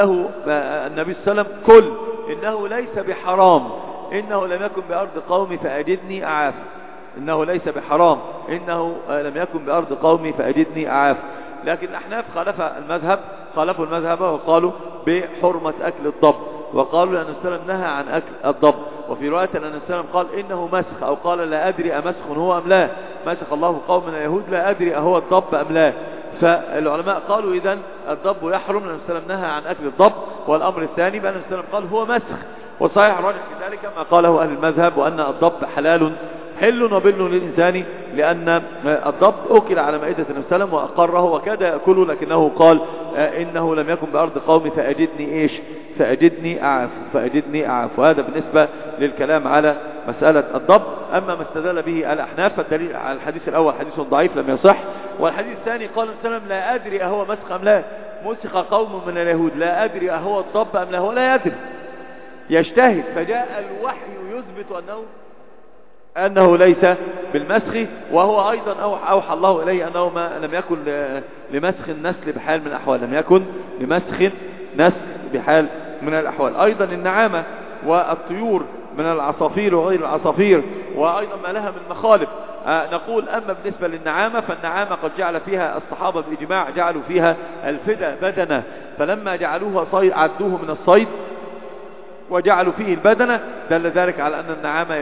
النبي صلى الله عليه وسلم كل إنه ليس بحرام إنه لم يكن بأرض قومي فأجدني أعاف. إنه ليس بحرام إنه لم يكن بأرض قومي فأجدني أعاف. لكن الأحناف خالفوا المذهب وقالوا بحرمة أكل الضب، وقالوا لأن السلام نهى عن أكل الضب. وفي رواية أن السلام قال إنه مسخ، أو قال لا أدري أمسخ هو أم لا، مسخ الله قوم من اليهود لا أدري أهو الضب أم لا. فالعلماء قالوا إذن الضب يحرم لأن السلام نهى عن أكل الضب. والأمر الثاني بأن السلام قال هو مسخ، وصحيح الراجح في ذلك ما قاله أهل المذهب وأن الضب حل وبل للإنسان، لأن الضب أكل على مائدة النبي صلى الله عليه وسلم وأقره وكاد يأكله، لكنه قال إنه لم يكن بأرض قومي فأجدني أعاف. وهذا بالنسبة للكلام على مسألة الضب. أما ما استدل به الأحناف فالدليل على الحديث الأول حديث ضعيف لم يصح. والحديث الثاني قال السلام لا أدري أهو مسخ أم لا، مسخ قوم من اليهود لا أدري أهو الضب أم لا، هو لا يدري يجتهد، فجاء الوحي يثبت أنه ليس بالمسخ. وهو أيضا أوحى الله إليه أنه ما لم يكن لمسخ النسل بحال من الأحوال، لم يكن لمسخ نسل بحال من الأحوال. أيضا النعامة والطيور من العصافير وغير العصافير، وأيضا ما لها من مخالب. نقول أما بالنسبة للنعامة فالنعامة قد جعل فيها الصحابة بإجماع جعلوا فيها الفدى بدنة، فلما جعلوها صيد عدوه من الصيد وجعلوا فيه البدنة دل ذلك على أن النعامة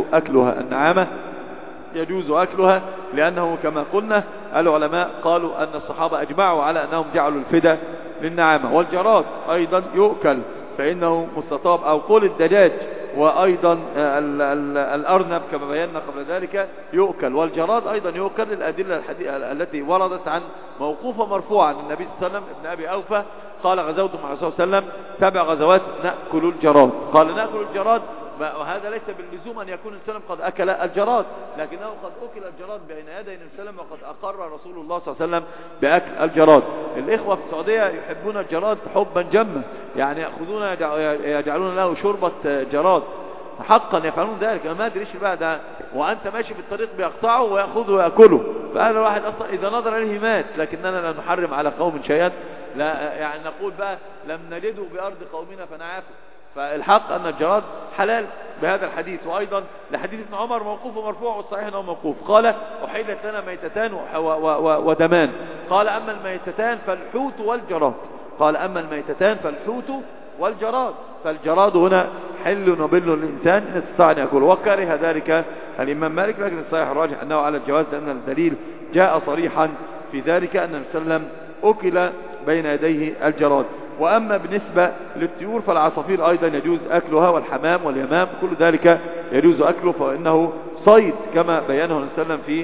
يجوز أكلها، لأنه كما قلنا العلماء قالوا أن الصحابة أجمعوا على أنهم جعلوا الفدى للنعامة. والجراد أيضا يؤكل فإنه مستطاب، أو قول الدجاج، وأيضا الأرنب كما بينا قبل ذلك يؤكل. والجراد أيضا يؤكل للأدلة التي وردت عن موقوفة مرفوعة عن النبي صلى الله عليه وسلم. ابن أبي أوفى قال غزوت مع الرسول صلى الله عليه وسلم 7 غزوات نأكل الجراد، قال نأكل الجراد، وهذا ليس باللزوم أن يكون السلام قد أكل الجراد، لكنه قد أكل الجراد بين يدي السلام، وقد أقر رسول الله صلى الله عليه وسلم بأكل الجراد. الإخوة في السعودية يحبون الجراد حبا جما، يعني يأخذون يجعلون له شوربة جراد، حقا يفعلون ذلك. أنا ما أدري إيش بقى ده، وأنت ماشي في الطريق بيقطعه ويأخذه ويأكله، فهذا الواحد أصلا إذا نظر إليه مات. لكننا لا نحرم على قوم شيئا، لا يعني نقول بقى لم نجده بأرض قومنا فنعافه. فالحق أن الجراد حلال بهذا الحديث. وأيضا لحديث ابن عمر موقوف ومرفوع، والصحيح أنه موقوف، قال أحلت لنا ميتتان ودمان، قال أما الميتتان فالحوت والجراد، قال أما الميتتان فالحوت والجراد، فالجراد هنا حل وبل للإنسان إن استطاع أن يأكله. وكره ذلك الإمام مالك، لكن الصحيح الراجح أنه على الجواز، لأن الدليل جاء صريحا في ذلك أن النبي صلى الله عليه وسلم أكل بين يديه الجراد. وأما بالنسبة للطيور فالعصافير أيضا يجوز أكلها، والحمام واليمام كل ذلك يجوز أكله، فإنه صيد كما بيانه النبي صلى الله عليه وسلم في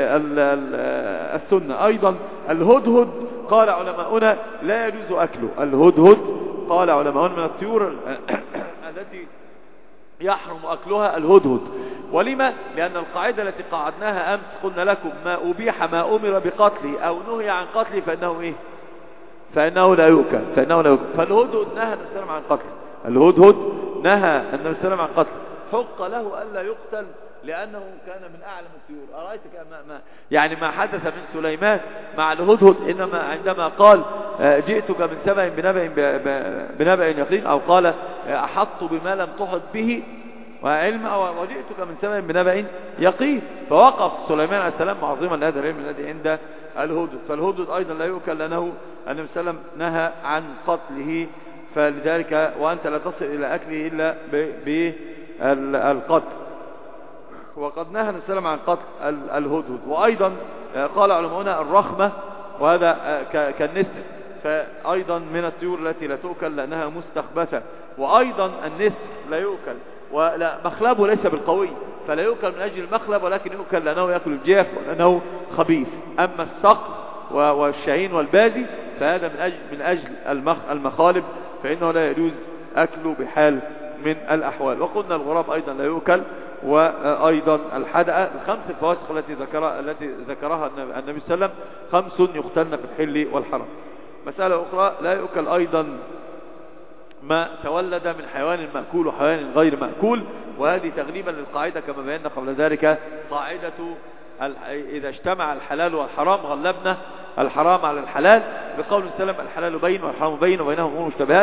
السنة. أيضا الهدهد قال علماؤنا لا يجوز أكله، الهدهد قال علماؤنا من الطيور التي يحرم أكلها الهدهد. ولما؟ لأن القاعدة التي قاعدناها أمس قلنا لكم ما أبيح ما أمر بقتله أو نهي عن قتله فإنه لا يؤكل. فالهدهد نهى النبي صلى الله عليه وسلم عن قتله، الهدهد نهى النبي صلى الله عليه وسلم عن قتله، حق له ألا يقتل لأنه كان من أعلم الطيور. أرأيتك يعني ما حدث من سليمان مع الهدهد، إنما عندما قال جئتك من سبأ بنبأ يقين، أو قال أحط بما لم تحط به وعلم، وجئتك من سبأ بنبأ يقين، فوقف سليمان عليه السلام معظما لهذا العلم الذي عند الهدهد. فالهدهد أيضا لا يؤكل لأنه النبي صلى الله عليه وسلم نهى عن قتله، فلذلك وأنت لا تصل إلى أكله إلا بالقتل، وقد نهى النبي صلى الله عليه وسلم عن قتل الهدهد. وأيضا قال علماؤنا الرخمة، وهذا كالنسر، فأيضا من الطيور التي لا تؤكل لأنها مستخبثة. وأيضا النسر لا يؤكل، ولا مخلبه ليس بالقوي، فلا يؤكل من أجل المخلب، ولكن يؤكل لأنه يأكل الجاف ولأنه خبيث. أما الصقر والشاهين والبادي فهذا من أجل المخالب، فإنه لا يجوز أكله بحال من الأحوال. وقلنا الغراب أيضا لا يؤكل، وأيضا الحدقة. الخمس الفواسق التي ذكرها النبي صلى الله عليه وسلم 5 يقتلن في الحل والحرم. مسألة أخرى لا يؤكل أيضا ما تولد من حيوان مأكول وحيوان غير مأكول، وهذه تغليبا للقاعدة كما بينا قبل ذلك، قاعدة إذا اجتمع الحلال والحرام غلبنا الحرام على الحلال. بقول السلام الحلال بين والحرام بين وبينهم أمور مشتبهات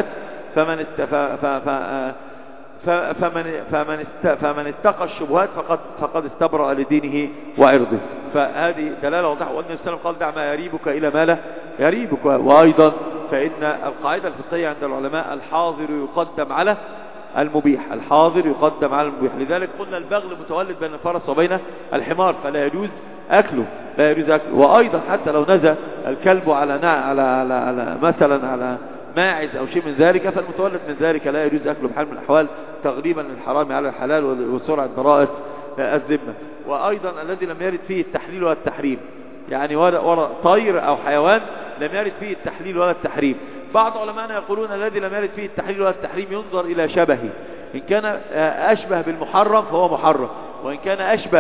فمن اتقى الشبهات فقد استبرأ لدينه وعرضه. فهذه دلالة واضحة. وأن السلام قال دع ما يريبك إلى ما لا يريبك. وأيضا فإن القاعدة الفقهية عند العلماء الحاضر يقدم على المبيح، الحاضر يقدم على المبيح. لذلك قلنا البغل متولد بين الفرس وبين الحمار فلا يجوز أكله، لا يجوز أكله. وأيضا حتى لو نزل الكلب على مثلا على ماعز أو شيء من ذلك فالمتولد من ذلك لا يجوز أكله بحال من الأحوال تغريبا للحرام على الحلال وسرعة براءة الذمة. وأيضا الذي لم يرد فيه التحليل ولا التحريم، يعني ولا طير أو حيوان لم يرد فيه التحليل ولا التحريم. بعض علماءنا يقولون الذي لم يرد فيه التحليل ولا التحريم ينظر إلى شبهه، إن كان أشبه بالمحرم فهو محرم، وإن كان أشبه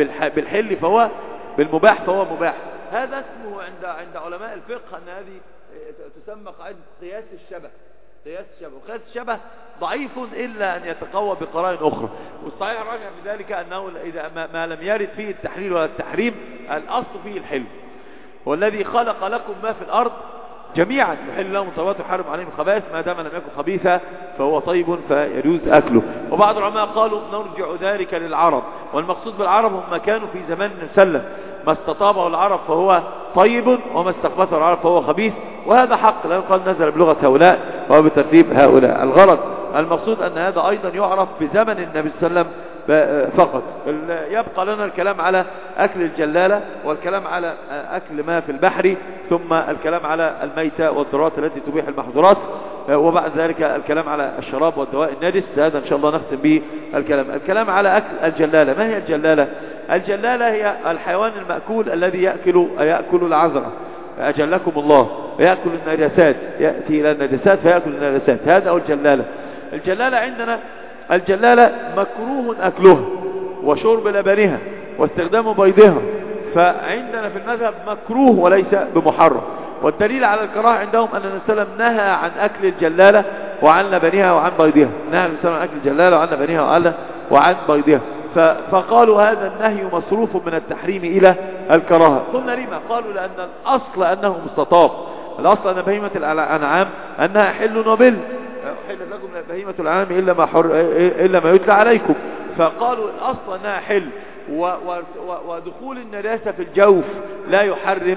بالحل فهو بالمباح فهو مباح. هذا اسمه عند علماء الفقه أن هذه تسمى قاعدة قياس الشبه. قياس الشبه، وقياس الشبه ضعيف إلا أن يتقوى بقرائن أخرى. والصحيح الراجع في ذلك أنه إذا ما لم يرد فيه التحليل ولا التحريم الأصل فيه الحل. والذي خلق لكم ما في الأرض جميعا يحل لهم الطيبات ويحرم عليهم الخبائث ما دام لم يكن خبيثا فهو طيب فيجوز أكله. وبعض العلماء قالوا نرجع ذلك للعرب، والمقصود بالعرب هم كانوا في زمان سلم ما استطابه العرب فهو طيب وما استخبثه العرب فهو خبيث. وهذا حق لا يقال نزل بلغة هؤلاء وبترتيب هؤلاء. الغرض المقصود أن هذا أيضا يعرف بزمن النبي صلى الله عليه وسلم فقط. يبقى لنا الكلام على أكل الجلالة والكلام على أكل ما في البحر ثم الكلام على الميتة والضرورات التي تبيح المحظورات وبعد ذلك الكلام على الشراب والدواء النجس. هذا إن شاء الله نختم به الكلام على أكل الجلالة. ما هي الجلالة؟ الجلالة هي الحيوان المأكول الذي يأكل العذرة أجلكم الله، يأكل النجاسات، يأتي إلى النجاسات فيأكل النجاسات. هذا هو الجلالة. الجلالة عندنا الجلالة مكروه أكلها وشرب لبنها واستخدام بيضها، فعندنا في المذهب مكروه وليس بمحرم. والدليل على الكراهة عندهم أن النبي صلى الله عليه وسلم نهى عن أكل الجلالة وعن لبنها وعن بيضها، نهى النبي صلى الله عليه وسلم عن أكل الجلالة وعن لبنها وعن بيضها. فقالوا هذا النهي مصروف من التحريم إلى الكراهة. قلنا لما؟ قالوا لأن الأصل أنه مستطاب، الأصل أن بهيمة الأنعام أنها حل وبل، حل لكم بهيمة الأنعام إلا ما يتلى عليكم. فقالوا الأصل أنها حل، ودخول النجاسة في الجوف لا يحرم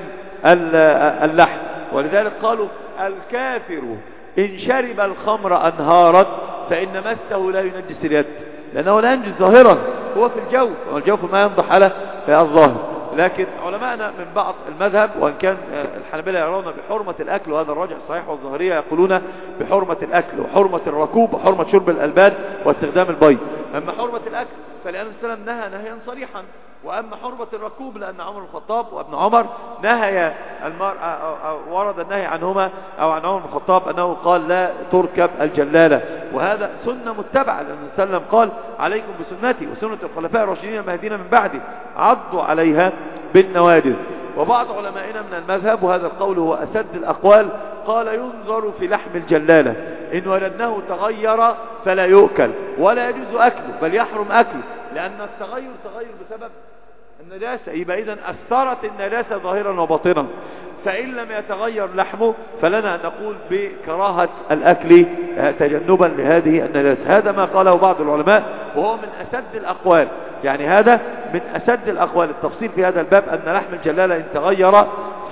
اللحم. ولذلك قالوا الكافر إن شرب الخمر أنهارا فإن مسه لا ينجس اليد، لأنه لا ينجس ظاهرا، هو في الجوف، والجوف ما ينضح على الظاهر. لكن علماءنا من بعض المذهب وإن كان الحنابلة يرون بحرمة الأكل، وهذا الراجح الصحيح، والظاهرية يقولون بحرمة الأكل وحرمة الركوب وحرمة شرب الألبان واستخدام البيض. أما حرمة الأكل فلأن السلام نهى نهيا صريحا، وأما حرمة الركوب لأن عمر الخطاب وابن عمر نهي المرأة ورد النهي عنهما أو عن عمر الخطاب أنه قال لا تركب الجلالة، وهذا سنة متبعة، لأن السلام قال عليكم بسنتي وسنة الخلفاء الراشدين المهديين من بعدي عضوا عليها بالنواجذ. وبعض علمائنا من المذهب وهذا القول هو أسد الأقوال قال ينظر في لحم الجلالة إن ولدناه تغير فلا يؤكل ولا يجوز أكله بل يحرم أكله، لأن التغير تغير بسبب النجاسة، يبقى إذن أثرت النجاسة ظاهرا وباطنا. فإن لم يتغير لحمه فلنا أن نقول بكراهة الأكل تجنبا لهذه النجاسة. هذا ما قاله بعض العلماء وهو من أسد الأقوال، يعني هذا من أسد الأقوال. التفصيل في هذا الباب أن لحم الجلالة إن تغير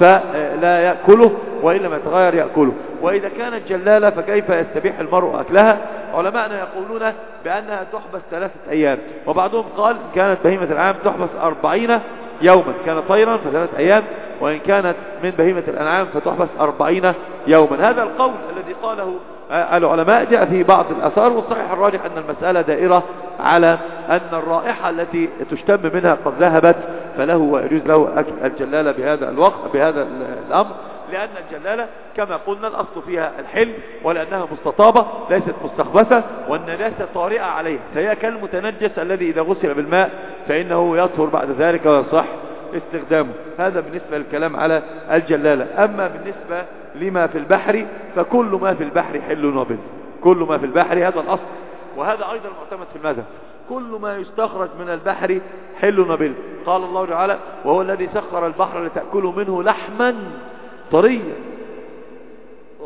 فلا يأكله وإن لم يتغير يأكله. وإذا كانت جلالة فكيف يستبيح المرء أكلها؟ علماءنا يقولون بأنها تحبس 3 أيام، وبعضهم قال كانت بهيمة العام تحبس 40 يوما، كانت طيرا ف3 أيام، وإن كانت من بهيمة الأنعام فتحبس 40 يوما. هذا القول الذي قاله العلماء جاء في بعض الأثار، والصحيح الراجح أن المسألة دائرة على أن الرائحة التي تشتم منها قد ذهبت فله ويجوز له أكل الجلالة بهذا الوقت بهذا الأمر، لأن الجلالة كما قلنا الأصل فيها الحل، ولأنها مستطابة ليست مستخبثة، والنجاسة طارئة عليها، فهي كالمتنجس الذي إذا غسل بالماء فإنه يطهر بعد ذلك ويصح استخدامه. هذا بالنسبة للكلام على الجلالة. أما بالنسبة لما في البحر فكل ما في البحر حل وبل، كل ما في البحر هذا الأصل، وهذا أيضا معتمد في المذهب، كل ما يستخرج من البحر حل وبل. قال الله تعالى وهو الذي سخر البحر لتأكلوا منه لحما طريا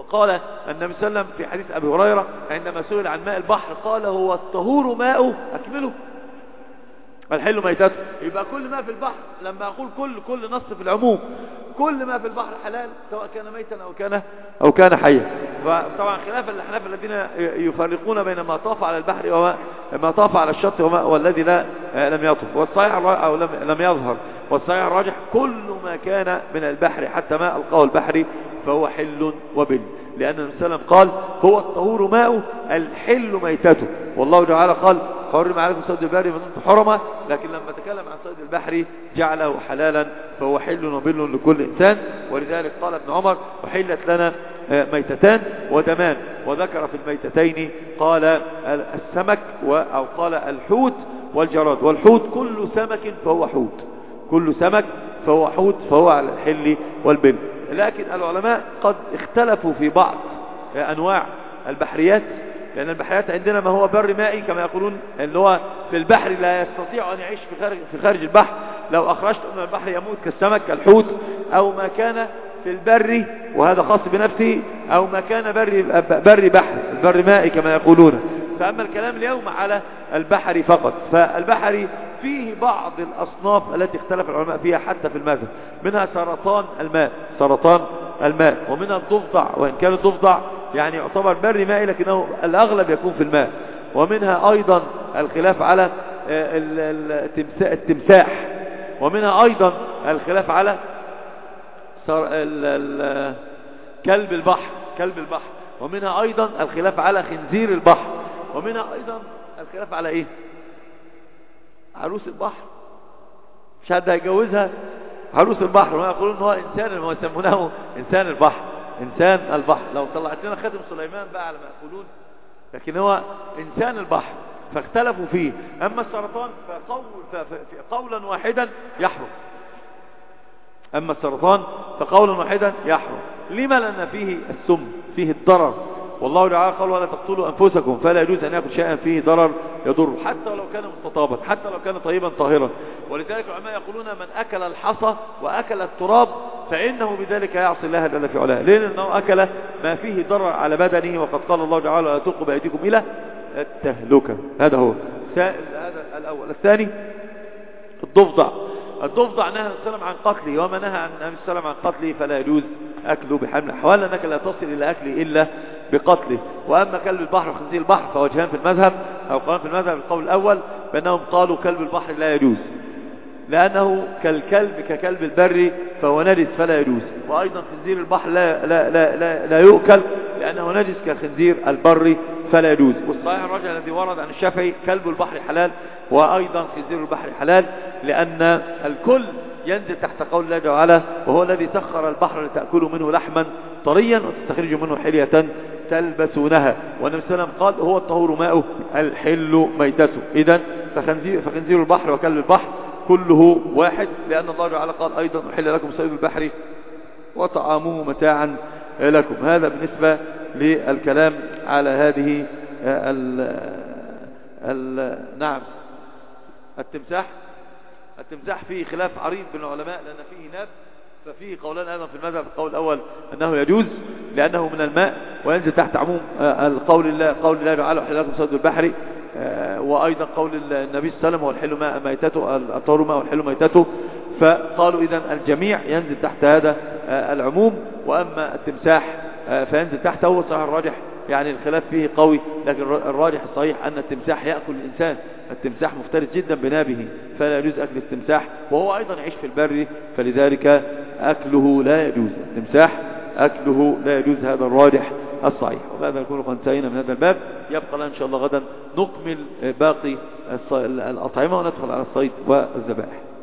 وقال النبي صلى الله عليه وسلم في حديث أبي هريرة عندما سئل عن ماء البحر قال هو الطهور ماءه أكمله الحل ميتته. يبقى كل ما في البحر، لما أقول كل نص في العموم، كل ما في البحر حلال سواء كان ميتا أو كان حيا. فطبعا خلاف الأحناف الذين يفرقون بين ما طاف على البحر وما طاف على الشط والذي لم يطف، والصحيح أو لم يظهر، والصحيح الراجح كل ما كان من البحر حتى ما ألقاه البحر فهو حل وبل، لأن النبي صلى الله عليه وسلم قال هو الطهور ماءه الحل ميتته، والله تعالى قال حرم عليكم صيد البحر ما دمتم حرما، لكن لما تكلم عن صيد البحر جعله حلالا فهو حل وبل لكل إنسان. ولذلك قال ابن عمر وحلت لنا ميتتان ودمان، وذكر في الميتتين قال السمك أو قال الحوت والجراد، والحوت كل سمك فهو حوت، كل سمك فهو حوت فهو على الحل والبل. لكن العلماء قد اختلفوا في بعض أنواع البحريات، لأن البحريات عندنا ما هو بر مائي كما يقولون، اللي هو في البحر لا يستطيع أن يعيش في خارج البحر، لو أخرجت من البحر يموت كالسمك كالحوت، أو ما كان في البر وهذا خاص بنفسه، أو ما كان بر بحر البر مائي كما يقولون. فأما الكلام اليوم على البحر فقط، فالبحر فيه بعض الأصناف التي اختلف العلماء فيها حتى في المذهب، منها سرطان الماء، ومنها الضفدع، وإن كان الضفدع يعني يعتبر بر مائي لكنه الأغلب يكون في الماء، ومنها أيضا الخلاف على التمساح، ومنها أيضا الخلاف على كلب البحر، ومنها أيضا الخلاف على خنزير البحر، ومنها أيضا الخلاف على إيه؟ عروس البحر، مش حد هيجوزها عروس البحر، وما يقولون هو إنسان، وما يسمونه إنسان البحر. لو طلعت لنا خاتم سليمان بقى على ما يقولون، لكن هو إنسان البحر، فاختلفوا فيه. أما السرطان فقولا واحدا يحرم، أما السرطان فقولا واحدا يحرم. لما؟ لأن فيه السم، فيه الضرر، والله تعالى قال ولا تقتلوا أنفسكم، فلا يجوز أن يأكل شيئا فيه ضرر يضر، حتى ولو كان مستطابا، حتى لو كان طيبا طاهرا. ولذلك العلماء يقولون من أكل الحصى وأكل التراب فإنه بذلك يعصي الله جل في علاه، لأنه أكل ما فيه ضرر على بدنه، وقد قال الله تعالى لا تلقوا بأيديكم إلى التهلكة. هذا هو هذا الأول. الثاني الضفدع نهى السلام عن قتله، وما نهى عن النبي صلى الله عليه وسلم عن قتله فلا يجوز أكله بحال من الأحوال، لأنك لا تصل إلى أكله إلا بقتله. وأما كلب البحر وخنزير البحر فوجهان في المذهب أو قولان في المذهب. القول الأول بأنهم قالوا كلب البحر لا يجوز لأنه ككلب البر فهو نجس فلا يجوز، وأيضا خنزير البحر لا يؤكل لأنه نجس كخنزير البر فلا يجوز. والصحيح الرجل الذي ورد عن الشافعي كلب البحر حلال وأيضا خنزير البحر حلال، لأن الكل ينزل تحت قول الله تعالى وهو الذي سخر البحر لتأكلوا منه لحما طريا وتستخرجوا منه حلية تلبسونها، والنبي صلى الله عليه وسلم قال هو الطهور ماؤه الحل ميتته. إذن فخنزير البحر وكلب البحر كله واحد، لأن الله تعالى قال أيضا أحل لكم صيد البحر وطعامه متاعا لكم. هذا بالنسبة للكلام على هذه نعم. التمساح فيه خلاف عريض بين العلماء، لأن فيه ناب، ففيه قولان أيضا في المذهب. القول الأول أنه يجوز لأنه من الماء وينزل تحت عموم قول الله تعالى أحل لكم صيد البحر، وأيضا قول النبي صلى الله عليه وسلم والحل ماء ميتته الطهور ماء والحل ميتته، فقالوا إذن الجميع ينزل تحت هذا العموم. وأما التمساح فينزل تحته، هو صحيح الراجح يعني الخلاف فيه قوي، لكن الراجح الصحيح أن التمساح يأكل الإنسان، التمساح مفترس جدا بنابه فلا يجوز أكل التمساح، وهو أيضا يعيش في البر فلذلك أكله لا يجوز، التمساح أكله لا يجوز، هذا الراجح الصحيح. وبهذا نكون قد انتهينا من هذا الباب. يبقى لنا إن شاء الله غدا نكمل باقي الأطعمة وندخل على الصيد والذبائح.